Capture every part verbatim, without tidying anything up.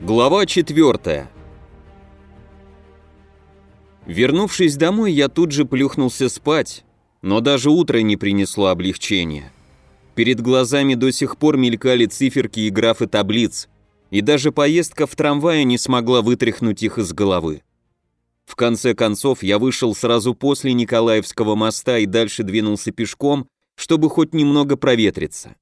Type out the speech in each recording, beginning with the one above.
Глава четвертая. Вернувшись домой, я тут же плюхнулся спать, но даже утро не принесло облегчения. Перед глазами до сих пор мелькали циферки и графы таблиц, и даже поездка в трамвае не смогла вытряхнуть их из головы. В конце концов, я вышел сразу после Николаевского моста и дальше двинулся пешком, чтобы хоть немного проветриться.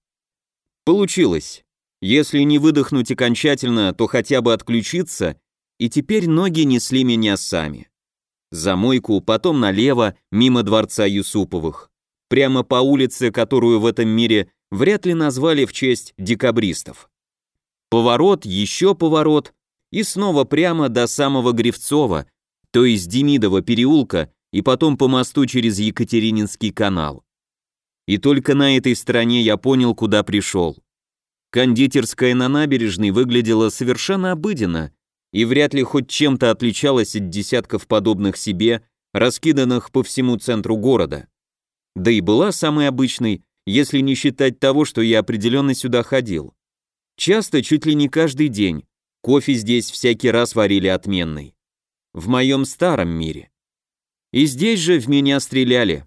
Получилось. Если не выдохнуть окончательно, то хотя бы отключиться, и теперь ноги несли меня сами. За мойку, потом налево, мимо дворца Юсуповых. Прямо по улице, которую в этом мире вряд ли назвали в честь декабристов. Поворот, еще поворот, и снова прямо до самого Гривцова, то есть Демидова переулка, и потом по мосту через Екатерининский канал. И только на этой стороне я понял, куда пришел. Кондитерская на набережной выглядела совершенно обыденно и вряд ли хоть чем-то отличалась от десятков подобных себе, раскиданных по всему центру города. Да и была самой обычной, если не считать того, что я определенно сюда ходил. Часто, чуть ли не каждый день, кофе здесь всякий раз варили отменный. В моем старом мире. И здесь же в меня стреляли.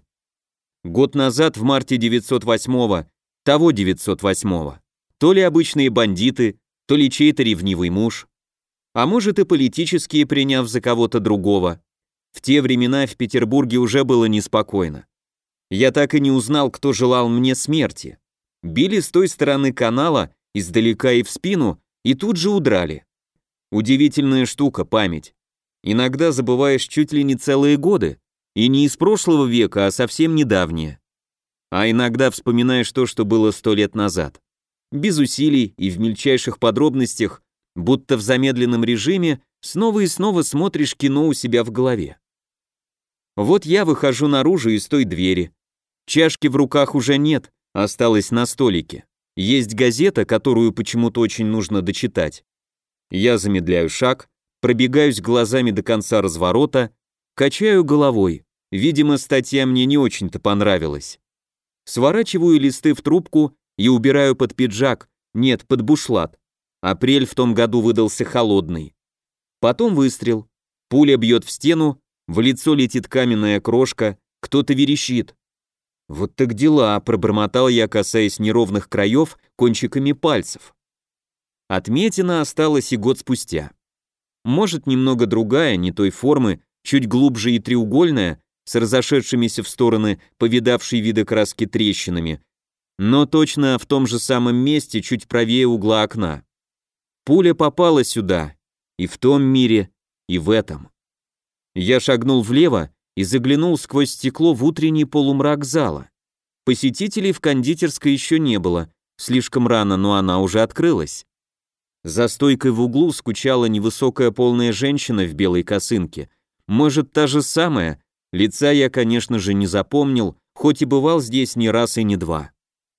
Год назад, в марте девятьсот восьмого, того девятьсот восьмого. То ли обычные бандиты, то ли чей-то ревнивый муж. А может и политические, приняв за кого-то другого. В те времена в Петербурге уже было неспокойно. Я так и не узнал, кто желал мне смерти. Били с той стороны канала, издалека и в спину, и тут же удрали. Удивительная штука память. Иногда забываешь чуть ли не целые годы, и не из прошлого века, а совсем недавние. А иногда вспоминаешь то, что было сто лет назад. Без усилий и в мельчайших подробностях, будто в замедленном режиме, снова и снова смотришь кино у себя в голове. Вот я выхожу наружу из той двери. Чашки в руках уже нет, осталось на столике. Есть газета, которую почему-то очень нужно дочитать. Я замедляю шаг, пробегаюсь глазами до конца разворота, качаю головой. Видимо, статья мне не очень-то понравилась. Сворачиваю листы в трубку и убираю под пиджак, нет, под бушлат. Апрель в том году выдался холодный. Потом выстрел. Пуля бьет в стену, в лицо летит каменная крошка, кто-то верещит. Вот так дела, пробормотал я, касаясь неровных краев кончиками пальцев. Отметина осталась и год спустя. Может, немного другая, не той формы, чуть глубже и треугольная, с разошедшимися в стороны повидавшей виды краски трещинами, но точно в том же самом месте, чуть правее угла окна. Пуля попала сюда, и в том мире, и в этом. Я шагнул влево и заглянул сквозь стекло в утренний полумрак зала. Посетителей в кондитерской еще не было, слишком рано, но она уже открылась. За стойкой в углу скучала невысокая полная женщина в белой косынке. Может, та же самая, лица я, конечно же, не запомнил, хоть и бывал здесь не раз и не два.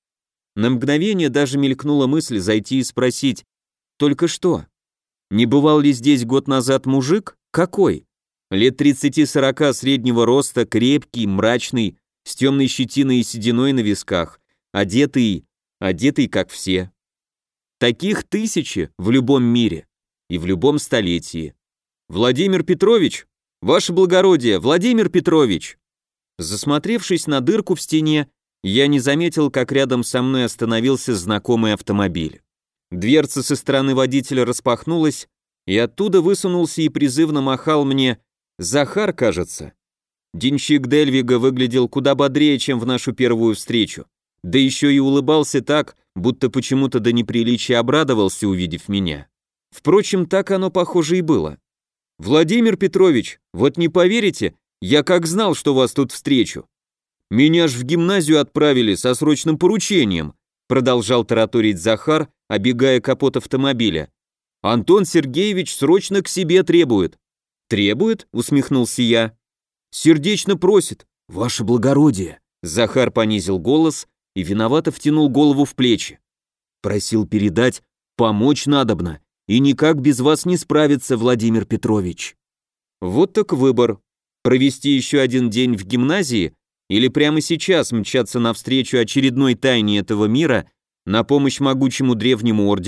На мгновение даже мелькнула мысль зайти и спросить: «Только что? Не бывал ли здесь год назад мужик? Какой? Лет тридцати-сорока, среднего роста, крепкий, мрачный, с темной щетиной и сединой на висках, одетый, одетый как все. Таких тысячи в любом мире и в любом столетии. Владимир Петрович? Ваше благородие, Владимир Петрович!» Засмотревшись на дырку в стене, я не заметил, как рядом со мной остановился знакомый автомобиль. Дверца со стороны водителя распахнулась, и оттуда высунулся и призывно махал мне Захар, кажется. Денщик Дельвига выглядел куда бодрее, чем в нашу первую встречу, да еще и улыбался так, будто почему-то до неприличия обрадовался, увидев меня. Впрочем, так оно, похоже, и было. «Владимир Петрович, вот не поверите, я как знал, что вас тут встречу. Меня ж в гимназию отправили со срочным поручением», продолжал тараторить Захар, обегая капот автомобиля. «Антон Сергеевич срочно к себе требует». «Требует?» — усмехнулся я. «Сердечно просит. Ваше благородие». Захар понизил голос и виновато втянул голову в плечи. «Просил передать, помочь надобно, и никак без вас не справится, Владимир Петрович». Вот так выбор. Провести еще один день в гимназии или прямо сейчас мчаться навстречу очередной тайне этого мира на помощь могучему древнему ордену,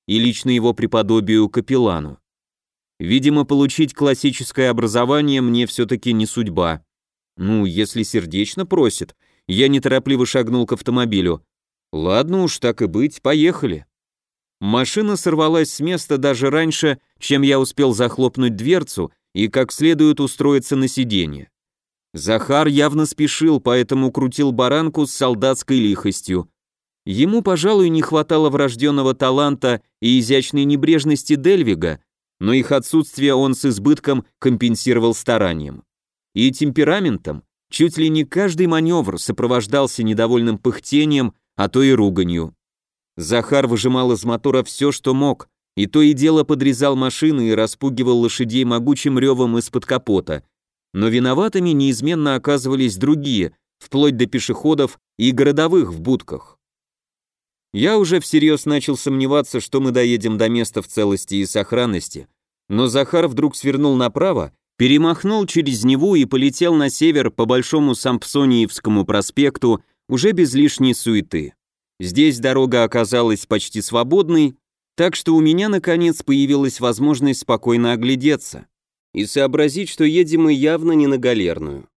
и лично его преподобию капеллану. Видимо, получить классическое образование мне все-таки не судьба. Ну, если сердечно просит, я неторопливо шагнул к автомобилю. Ладно уж, так и быть, поехали. Машина сорвалась с места даже раньше, чем я успел захлопнуть дверцу и как следует устроиться на сиденье. Захар явно спешил, поэтому крутил баранку с солдатской лихостью. Ему, пожалуй, не хватало врожденного таланта и изящной небрежности Дельвига, но их отсутствие он с избытком компенсировал старанием. И темпераментом чуть ли не каждый маневр сопровождался недовольным пыхтением, а то и руганью. Захар выжимал из мотора все, что мог, и то и дело подрезал машины и распугивал лошадей могучим ревом из-под капота, но виноватыми неизменно оказывались другие, вплоть до пешеходов и городовых в будках. Я уже всерьез начал сомневаться, что мы доедем до места в целости и сохранности, но Захар вдруг свернул направо, перемахнул через Неву и полетел на север по Большому Сампсониевскому проспекту уже без лишней суеты. Здесь дорога оказалась почти свободной, так что у меня наконец появилась возможность спокойно оглядеться и сообразить, что едем мы явно не на Галерную.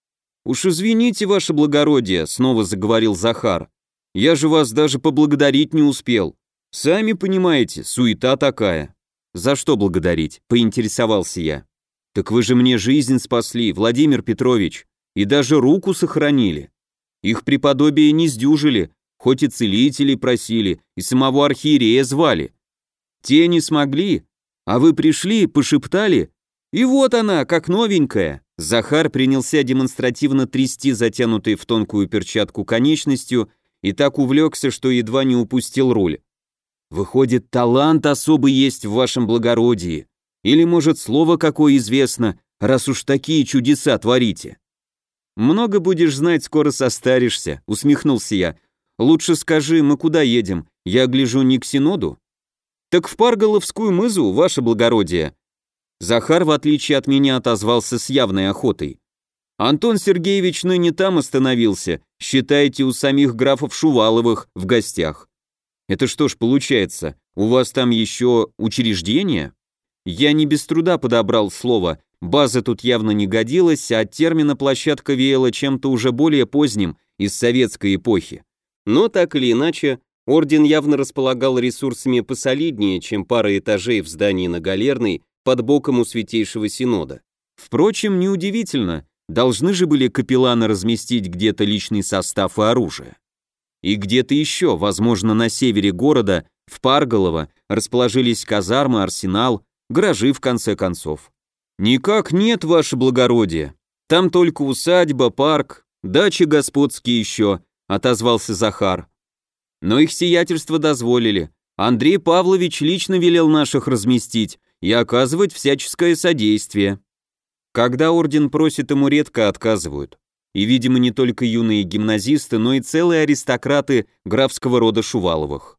«Уж извините, ваше благородие», — снова заговорил Захар, — «я же вас даже поблагодарить не успел. Сами понимаете, суета такая». «За что благодарить?» — поинтересовался я. «Так вы же мне жизнь спасли, Владимир Петрович, и даже руку сохранили. Их преподобие не сдюжили, хоть и целителей просили, и самого архиерея звали. Те не смогли, а вы пришли, пошептали, и вот она, как новенькая». Захар принялся демонстративно трясти затянутой в тонкую перчатку конечностью и так увлекся, что едва не упустил руль. «Выходит, талант особый есть в вашем благородии. Или, может, слово какое известно, раз уж такие чудеса творите». «Много будешь знать, скоро состаришься», — усмехнулся я. «Лучше скажи, мы куда едем? Я гляжу не к Синоду?» «Так в Парголовскую мызу, ваше благородие». Захар, в отличие от меня, отозвался с явной охотой. «Антон Сергеевич ныне там остановился, считайте, у самих графов Шуваловых в гостях». «Это что ж получается, у вас там еще учреждение?» Я не без труда подобрал слово, база тут явно не годилась, а от термина «площадка» веяла чем-то уже более поздним, из советской эпохи. Но так или иначе, орден явно располагал ресурсами посолиднее, чем пара этажей в здании на Галерной под боком у Святейшего Синода. Впрочем, неудивительно, должны же были капелланы разместить где-то личный состав и оружие. И где-то еще, возможно, на севере города, в Парголово, расположились казармы, арсенал, гаражи в конце концов. «Никак нет, ваше благородие. Там только усадьба, парк, дачи господские еще», — отозвался Захар. «Но их сиятельство дозволили. Андрей Павлович лично велел наших разместить и оказывать всяческое содействие. Когда орден просит, ему редко отказывают. И, видимо, не только юные гимназисты, но и целые аристократы графского рода Шуваловых.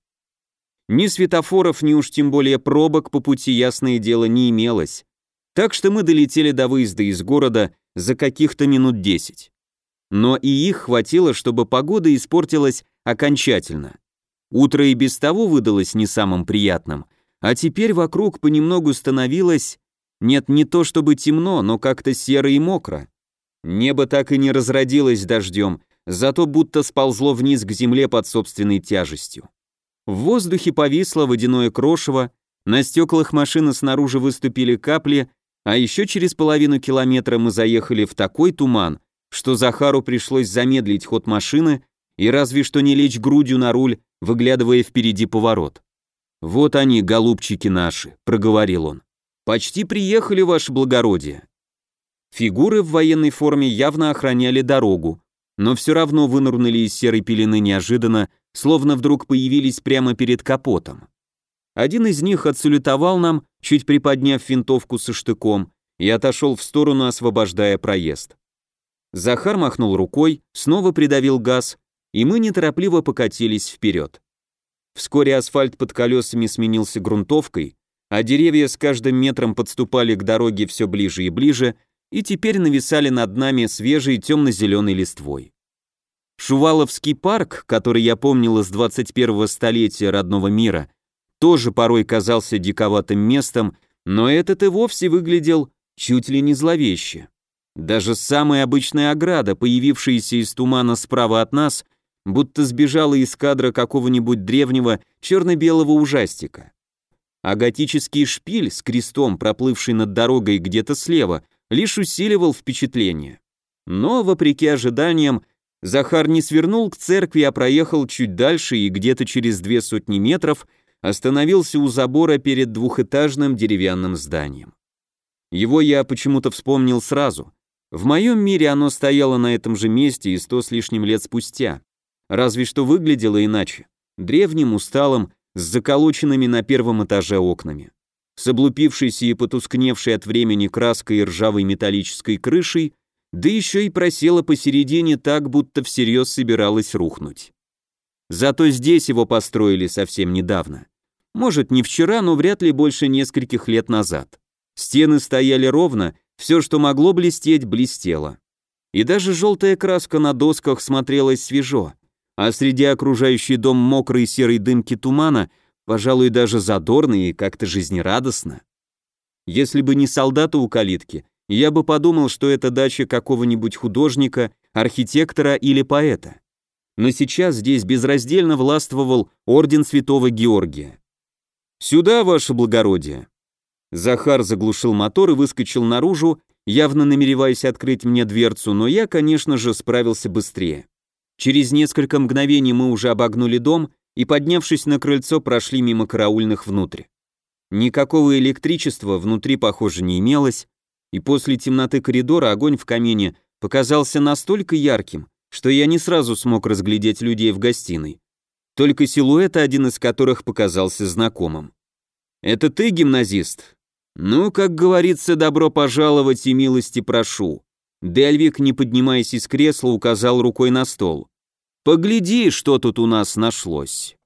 Ни светофоров, ни уж тем более пробок по пути, ясное дело, не имелось. Так что мы долетели до выезда из города за каких-то минут десять. Но и их хватило, чтобы погода испортилась окончательно. Утро и без того выдалось не самым приятным, а теперь вокруг понемногу становилось, нет, не то чтобы темно, но как-то серо и мокро. Небо так и не разродилось дождем, зато будто сползло вниз к земле под собственной тяжестью. В воздухе повисло водяное крошево, на стеклах машины снаружи выступили капли, а еще через половину километра мы заехали в такой туман, что Захару пришлось замедлить ход машины и разве что не лечь грудью на руль, выглядывая впереди поворот. «Вот они, голубчики наши», — проговорил он. «Почти приехали, ваше благородие». Фигуры в военной форме явно охраняли дорогу, но все равно вынырнули из серой пелены неожиданно, словно вдруг появились прямо перед капотом. Один из них отсалютовал нам, чуть приподняв винтовку со штыком, и отошел в сторону, освобождая проезд. Захар махнул рукой, снова придавил газ, и мы неторопливо покатились вперед. Вскоре асфальт под колесами сменился грунтовкой, а деревья с каждым метром подступали к дороге все ближе и ближе, и теперь нависали над нами свежей темно-зеленой листвой. Шуваловский парк, который я помнил из двадцать первого столетия родного мира, тоже порой казался диковатым местом, но этот и вовсе выглядел чуть ли не зловеще. Даже самая обычная ограда, появившаяся из тумана справа от нас, будто сбежала из кадра какого-нибудь древнего черно-белого ужастика. А готический шпиль с крестом, проплывший над дорогой где-то слева, лишь усиливал впечатление. Но, вопреки ожиданиям, Захар не свернул к церкви, а проехал чуть дальше и где-то через две сотни метров остановился у забора перед двухэтажным деревянным зданием. Его я почему-то вспомнил сразу. В моем мире оно стояло на этом же месте и сто с лишним лет спустя. Разве что выглядело иначе. Древним, усталым, с заколоченными на первом этаже окнами. С облупившейся и потускневшей от времени краской и ржавой металлической крышей, да еще и просела посередине так, будто всерьез собиралась рухнуть. Зато здесь его построили совсем недавно. Может, не вчера, но вряд ли больше нескольких лет назад. Стены стояли ровно, все, что могло блестеть, блестело. И даже желтая краска на досках смотрелась свежо, а среди окружающей дом мокрой серой дымки тумана, пожалуй, даже задорно и как-то жизнерадостно. Если бы не солдаты у калитки, я бы подумал, что это дача какого-нибудь художника, архитектора или поэта. Но сейчас здесь безраздельно властвовал орден Святого Георгия. «Сюда, ваше благородие!» Захар заглушил мотор и выскочил наружу, явно намереваясь открыть мне дверцу, но я, конечно же, справился быстрее. Через несколько мгновений мы уже обогнули дом и, поднявшись на крыльцо, прошли мимо караульных внутрь. Никакого электричества внутри, похоже, не имелось, и после темноты коридора огонь в камине показался настолько ярким, что я не сразу смог разглядеть людей в гостиной. Только силуэт, один из которых показался знакомым. «Это ты, гимназист?» «Ну, как говорится, добро пожаловать и милости прошу». Дельвик, не поднимаясь из кресла, указал рукой на стол. «Погляди, что тут у нас нашлось».